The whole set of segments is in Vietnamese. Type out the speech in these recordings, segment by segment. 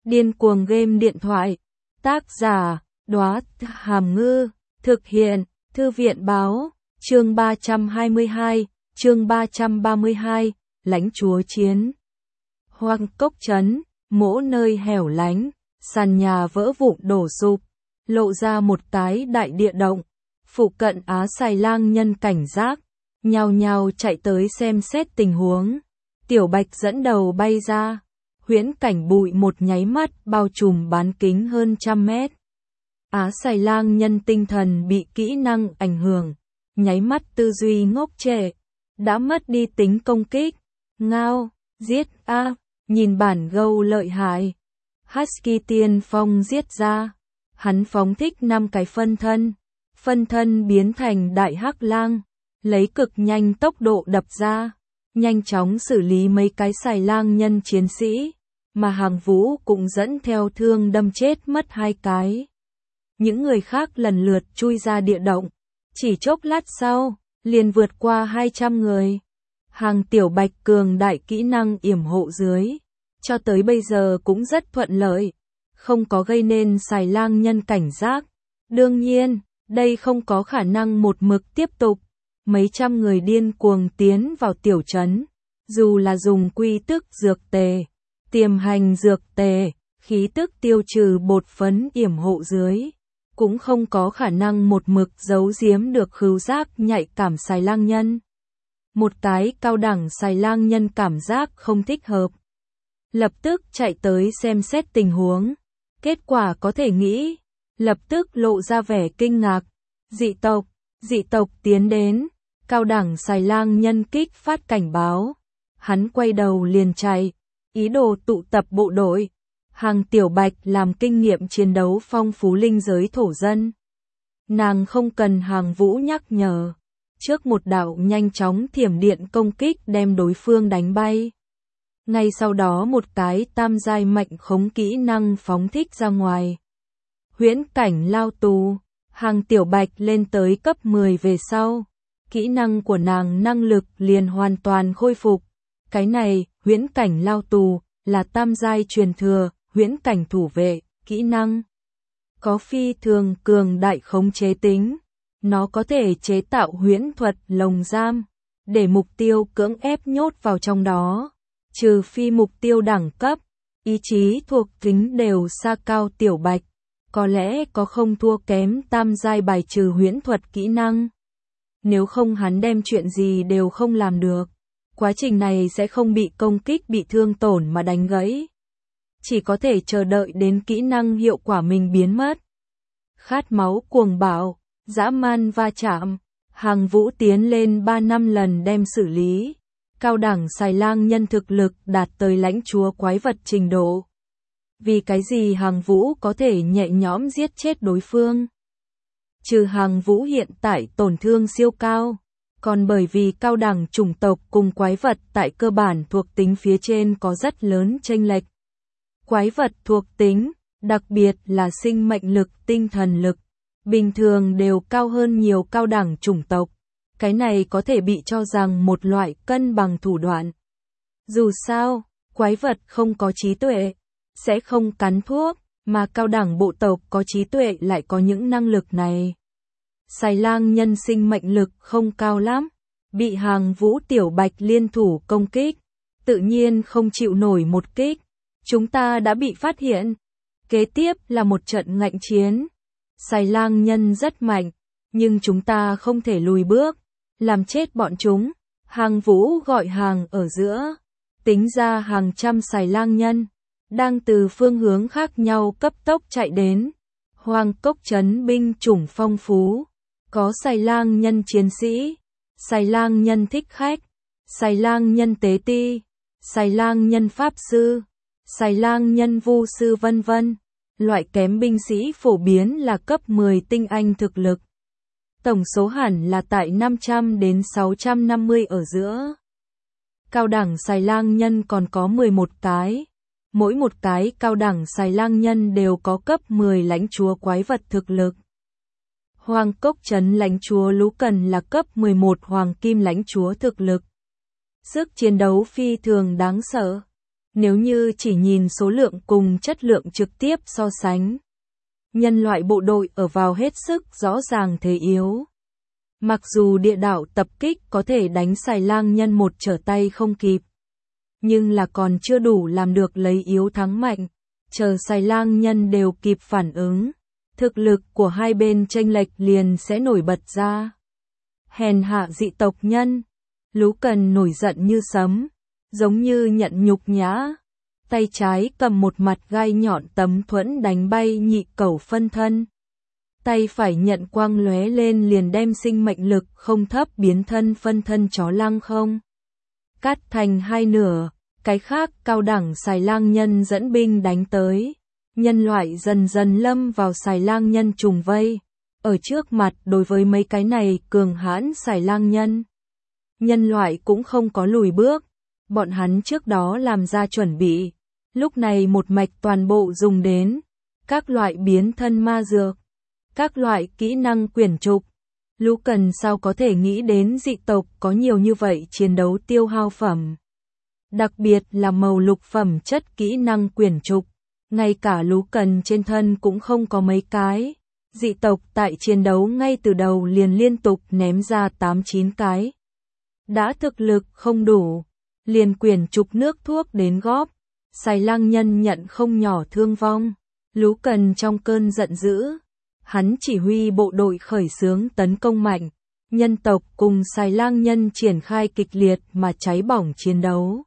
Điên cuồng game điện thoại. Tác giả, Đóa Hàm Ngư. Thực hiện, Thư viện báo. Chương 322, chương 332, lãnh chúa chiến. Hoang cốc trấn, mỗi nơi hẻo lánh, sàn nhà vỡ vụn đổ sụp, lộ ra một cái đại địa động. Phụ cận Á Xài Lang nhân cảnh giác, nhao nhao chạy tới xem xét tình huống. Tiểu Bạch dẫn đầu bay ra, huyễn cảnh bụi một nháy mắt bao trùm bán kính hơn 100 mét. Á Xài Lang nhân tinh thần bị kỹ năng ảnh hưởng, nháy mắt tư duy ngốc trệ, đã mất đi tính công kích. Ngao, giết a, nhìn bản gâu lợi hại. Husky tiên phong giết ra, hắn phóng thích 5 cái phân thân biến thành đại hắc lang, lấy cực nhanh tốc độ đập ra, nhanh chóng xử lý mấy cái xài lang nhân chiến sĩ, mà Hàng Vũ cũng dẫn theo thương đâm chết mất 2 cái. Những người khác lần lượt chui ra địa động, chỉ chốc lát sau, liền vượt qua 200 người. Hàng Tiểu Bạch cường đại kỹ năng yểm hộ dưới, cho tới bây giờ cũng rất thuận lợi, không có gây nên xài lang nhân cảnh giác. Đương nhiên, đây không có khả năng một mực tiếp tục. Mấy trăm người điên cuồng tiến vào tiểu trấn, dù là dùng quy tức dược tề, tiềm hành dược tề, khí tức tiêu trừ bột phấn yểm hộ dưới, cũng không có khả năng một mực giấu giếm được khứu giác nhạy cảm xài lang nhân. Một cái cao đẳng xài lang nhân cảm giác không thích hợp, lập tức chạy tới xem xét tình huống. Kết quả có thể nghĩ, lập tức lộ ra vẻ kinh ngạc. Dị tộc tiến đến. Cao đẳng xài lang nhân kích phát cảnh báo. Hắn quay đầu liền chạy, ý đồ tụ tập bộ đội. Hàng Tiểu Bạch làm kinh nghiệm chiến đấu phong phú linh giới thổ dân. Nàng không cần Hàng Vũ nhắc nhở. Trước một đạo nhanh chóng thiểm điện công kích đem đối phương đánh bay. Ngay sau đó một cái tam giai mạnh khống kỹ năng phóng thích ra ngoài. Huyễn cảnh lao tù. Hàng Tiểu Bạch lên tới cấp 10 về sau. Kỹ năng của nàng năng lực liền hoàn toàn khôi phục. Cái này, huyễn cảnh lao tù, là tam giai truyền thừa, huyễn cảnh thủ vệ, kỹ năng. Có phi thường cường đại khống chế tính. Nó có thể chế tạo huyễn thuật lồng giam, để mục tiêu cưỡng ép nhốt vào trong đó. Trừ phi mục tiêu đẳng cấp, ý chí thuộc tính đều xa cao Tiểu Bạch. Có lẽ có không thua kém tam giai bài trừ huyễn thuật kỹ năng. Nếu không hắn đem chuyện gì đều không làm được. Quá trình này sẽ không bị công kích bị thương tổn mà đánh gãy. Chỉ có thể chờ đợi đến kỹ năng hiệu quả mình biến mất. Khát máu cuồng bạo, dã man va chạm. Hàng Vũ tiến lên 3-5 lần đem xử lý. Cao đẳng xài lang nhân thực lực đạt tới lãnh chúa quái vật trình độ. Vì cái gì Hàng Vũ có thể nhẹ nhõm giết chết đối phương? Trừ Hàng Vũ hiện tại tổn thương siêu cao, còn bởi vì cao đẳng chủng tộc cùng quái vật tại cơ bản thuộc tính phía trên có rất lớn chênh lệch. Quái vật thuộc tính, đặc biệt là sinh mệnh lực, tinh thần lực, bình thường đều cao hơn nhiều cao đẳng chủng tộc. Cái này có thể bị cho rằng một loại cân bằng thủ đoạn. Dù sao, quái vật không có trí tuệ, sẽ không cắn thuốc, mà cao đẳng bộ tộc có trí tuệ lại có những năng lực này. Xài lang nhân sinh mệnh lực không cao lắm, bị Hàng Vũ Tiểu Bạch liên thủ công kích, tự nhiên không chịu nổi một kích. Chúng ta đã bị phát hiện. Kế tiếp là một trận ngạnh chiến. Xài lang nhân rất mạnh, nhưng chúng ta không thể lùi bước, làm chết bọn chúng. Hàng Vũ gọi hàng ở giữa, tính ra hàng trăm xài lang nhân đang từ phương hướng khác nhau cấp tốc chạy đến. Hoang cốc trấn binh chủng phong phú, có xài lang nhân chiến sĩ, xài lang nhân thích khách, xài lang nhân tế ti, xài lang nhân pháp sư, xài lang nhân vu sư vân vân. Loại kém binh sĩ phổ biến là cấp 10 tinh anh thực lực. Tổng số hẳn là tại 500 đến 650 ở giữa. Cao đẳng xài lang nhân còn có 11 cái. Mỗi một cái cao đẳng xài lang nhân đều có cấp 10 lãnh chúa quái vật thực lực. Hoang cốc trấn lãnh chúa Lũ Cần là cấp 11 hoàng kim lãnh chúa thực lực. Sức chiến đấu phi thường đáng sợ. Nếu như chỉ nhìn số lượng cùng chất lượng trực tiếp so sánh, nhân loại bộ đội ở vào hết sức rõ ràng thế yếu. Mặc dù địa đạo tập kích có thể đánh xài lang nhân một trở tay không kịp, nhưng là còn chưa đủ làm được lấy yếu thắng mạnh, chờ xài lang nhân đều kịp phản ứng, thực lực của hai bên chênh lệch liền sẽ nổi bật ra. Hèn hạ dị tộc nhân, Lú Cần nổi giận như sấm, giống như nhận nhục nhã, tay trái cầm một mặt gai nhọn tấm thuẫn đánh bay nhị cẩu phân thân. Tay phải nhận quang lóe lên liền đem sinh mệnh lực không thấp biến thân phân thân chó lăng không cắt thành hai nửa, cái khác cao đẳng xài lang nhân dẫn binh đánh tới. Nhân loại dần dần lâm vào xài lang nhân trùng vây, ở trước mặt đối với mấy cái này cường hãn xài lang nhân. Nhân loại cũng không có lùi bước, bọn hắn trước đó làm ra chuẩn bị, lúc này một mạch toàn bộ dùng đến, các loại biến thân ma dược, các loại kỹ năng quyển trục. Lú Cần sao có thể nghĩ đến dị tộc có nhiều như vậy chiến đấu tiêu hao phẩm. Đặc biệt là màu lục phẩm chất kỹ năng quyển trục, ngay cả Lú Cần trên thân cũng không có mấy cái. Dị tộc tại chiến đấu ngay từ đầu liền liên tục ném ra 8-9 cái. Đã thực lực không đủ, liền quyển trục nước thuốc đến góp, xài lang nhân nhận không nhỏ thương vong. Lú Cần trong cơn giận dữ, hắn chỉ huy bộ đội khởi xướng tấn công mạnh, nhân tộc cùng xài lang nhân triển khai kịch liệt mà cháy bỏng chiến đấu.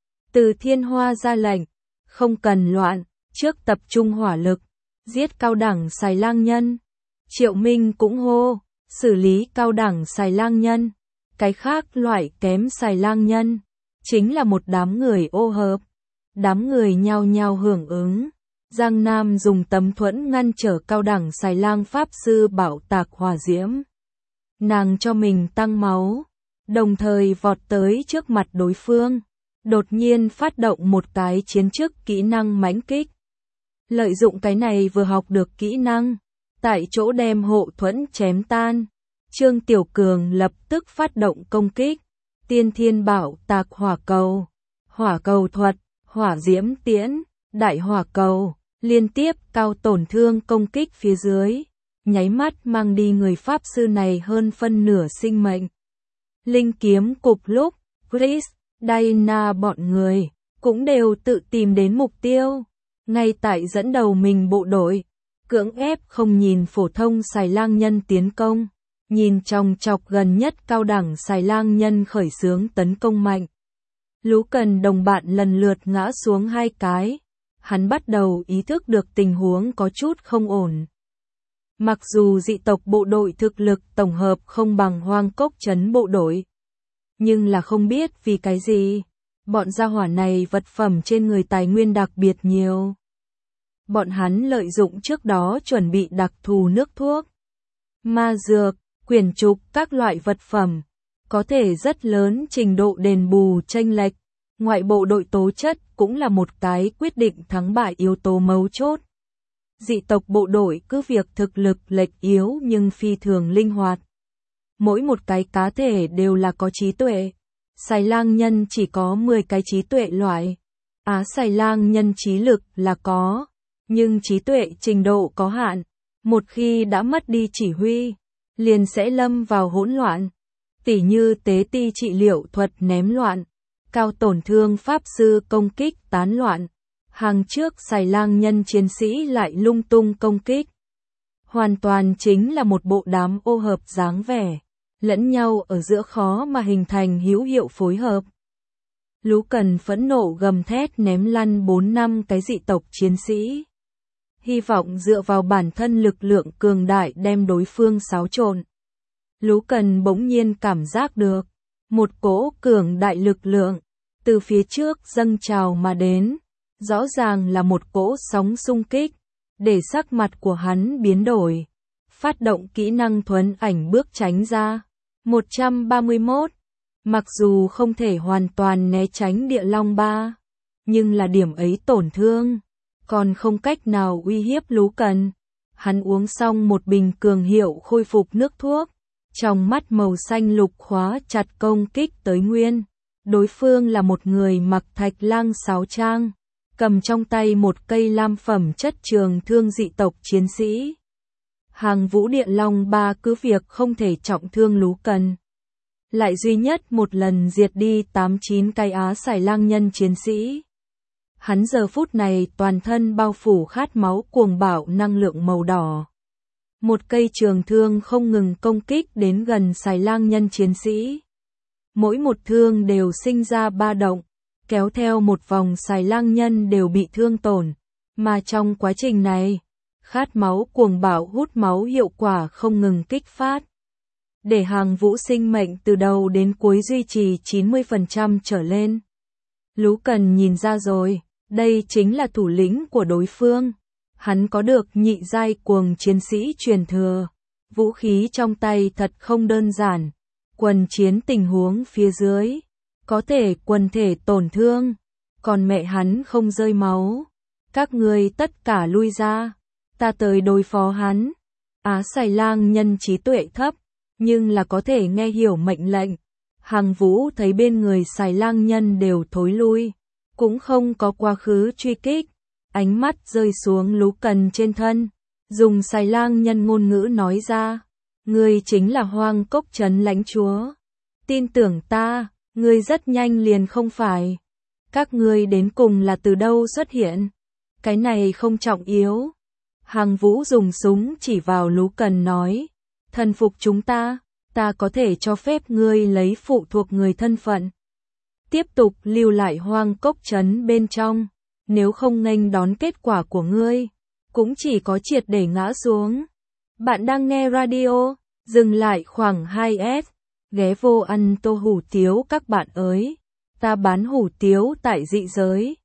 Từ Thiên Hoa ra lệnh, không cần loạn, trước tập trung hỏa lực, giết cao đẳng xài lang nhân. Triệu Minh cũng hô, xử lý cao đẳng xài lang nhân, cái khác loại kém xài lang nhân, chính là một đám người ô hợp. Đám người nhao nhao hưởng ứng. Giang Nam dùng tấm thuẫn ngăn trở cao đẳng xài lang pháp sư bạo tạc hỏa diễm. Nàng cho mình tăng máu, đồng thời vọt tới trước mặt đối phương, đột nhiên phát động một cái chiến chức kỹ năng mãnh kích. Lợi dụng cái này vừa học được kỹ năng, tại chỗ đem hộ thuẫn chém tan. Trương Tiểu Cường lập tức phát động công kích, tiên thiên bạo tạc hỏa cầu thuật, hỏa diễm tiễn, đại hỏa cầu. Liên tiếp cao tổn thương công kích phía dưới, nháy mắt mang đi người pháp sư này hơn phân nửa sinh mệnh. Linh kiếm cục lúc, Chris, Diana bọn người, cũng đều tự tìm đến mục tiêu. Ngay tại dẫn đầu mình bộ đội, cưỡng ép không nhìn phổ thông xài lang nhân tiến công, nhìn chòng chọc gần nhất cao đẳng xài lang nhân khởi xướng tấn công mạnh. Lú Cần đồng bạn lần lượt ngã xuống hai cái. Hắn bắt đầu ý thức được tình huống có chút không ổn. Mặc dù dị tộc bộ đội thực lực tổng hợp không bằng Hoang Cốc trấn bộ đội, nhưng là không biết vì cái gì, bọn gia hỏa này vật phẩm trên người tài nguyên đặc biệt nhiều. Bọn hắn lợi dụng trước đó chuẩn bị đặc thù nước thuốc, ma dược, quyển trục các loại vật phẩm, có thể rất lớn trình độ đền bù chênh lệch. Ngoại bộ đội tố chất cũng là một cái quyết định thắng bại yếu tố mấu chốt. Dị tộc bộ đội cứ việc thực lực lệch yếu nhưng phi thường linh hoạt. Mỗi một cái cá thể đều là có trí tuệ. Xài lang nhân chỉ có 10 cái trí tuệ loại. Xài lang nhân trí lực là có, nhưng trí tuệ trình độ có hạn. Một khi đã mất đi chỉ huy, liền sẽ lâm vào hỗn loạn. Tỉ như tế ti trị liệu thuật ném loạn. Cao tổn thương pháp sư công kích tán loạn, hàng trước xài lang nhân chiến sĩ lại lung tung công kích. Hoàn toàn chính là một bộ đám ô hợp dáng vẻ, lẫn nhau ở giữa khó mà hình thành hữu hiệu phối hợp. Lú Cần phẫn nộ gầm thét ném lăn 4-5 cái dị tộc chiến sĩ. Hy vọng dựa vào bản thân lực lượng cường đại đem đối phương xáo trộn. Lú Cần bỗng nhiên cảm giác được một cỗ cường đại lực lượng từ phía trước dâng trào mà đến, rõ ràng là một cỗ sóng xung kích, để sắc mặt của hắn biến đổi, phát động kỹ năng thuấn ảnh bước tránh ra. 131. Mặc dù không thể hoàn toàn né tránh địa long ba, nhưng là điểm ấy tổn thương, còn không cách nào uy hiếp Lú Cần. Hắn uống xong một bình cường hiệu khôi phục nước thuốc, trong mắt màu xanh lục khóa chặt công kích tới nguyên. Đối phương là một người mặc thạch lang sáo trang, cầm trong tay một cây lam phẩm chất trường thương dị tộc chiến sĩ. Hàng Vũ Điện Long Ba cứ việc không thể trọng thương Lú Cần, lại duy nhất một lần diệt đi 8-9 cái Á Sải Lang nhân chiến sĩ. Hắn giờ phút này toàn thân bao phủ khát máu cuồng bạo năng lượng màu đỏ. Một cây trường thương không ngừng công kích đến gần Sải Lang nhân chiến sĩ. Mỗi một thương đều sinh ra ba động, kéo theo một vòng Sải Lang nhân đều bị thương tổn, mà trong quá trình này, khát máu cuồng bạo hút máu hiệu quả không ngừng kích phát. Để Hàng Vũ sinh mệnh từ đầu đến cuối duy trì 90% trở lên. Lú Cần nhìn ra rồi, đây chính là thủ lĩnh của đối phương. Hắn có được nhị giai cuồng chiến sĩ truyền thừa. Vũ khí trong tay thật không đơn giản. Quần chiến tình huống phía dưới, có thể quần thể tổn thương, còn mẹ hắn không rơi máu. Các ngươi tất cả lui ra, ta tới đối phó hắn. Á Sải Lang nhân trí tuệ thấp, nhưng là có thể nghe hiểu mệnh lệnh. Hàng Vũ thấy bên người Sải Lang nhân đều thối lui, cũng không có quá khứ truy kích. Ánh mắt rơi xuống Lú Cần trên thân, dùng Sải Lang nhân ngôn ngữ nói ra, ngươi chính là Hoang Cốc Trấn lãnh chúa. Tin tưởng ta, ngươi rất nhanh liền không phải. Các ngươi đến cùng là từ đâu xuất hiện? Cái này không trọng yếu. Hàng Vũ dùng súng chỉ vào Lú Cần nói, thần phục chúng ta, ta có thể cho phép ngươi lấy phụ thuộc người thân phận. Tiếp tục lưu lại Hoang Cốc Trấn bên trong, nếu không nghênh đón kết quả của ngươi, cũng chỉ có triệt để ngã xuống. Bạn đang nghe radio, dừng lại khoảng 2S, ghé vô ăn tô hủ tiếu các bạn ơi, ta bán hủ tiếu tại dị giới.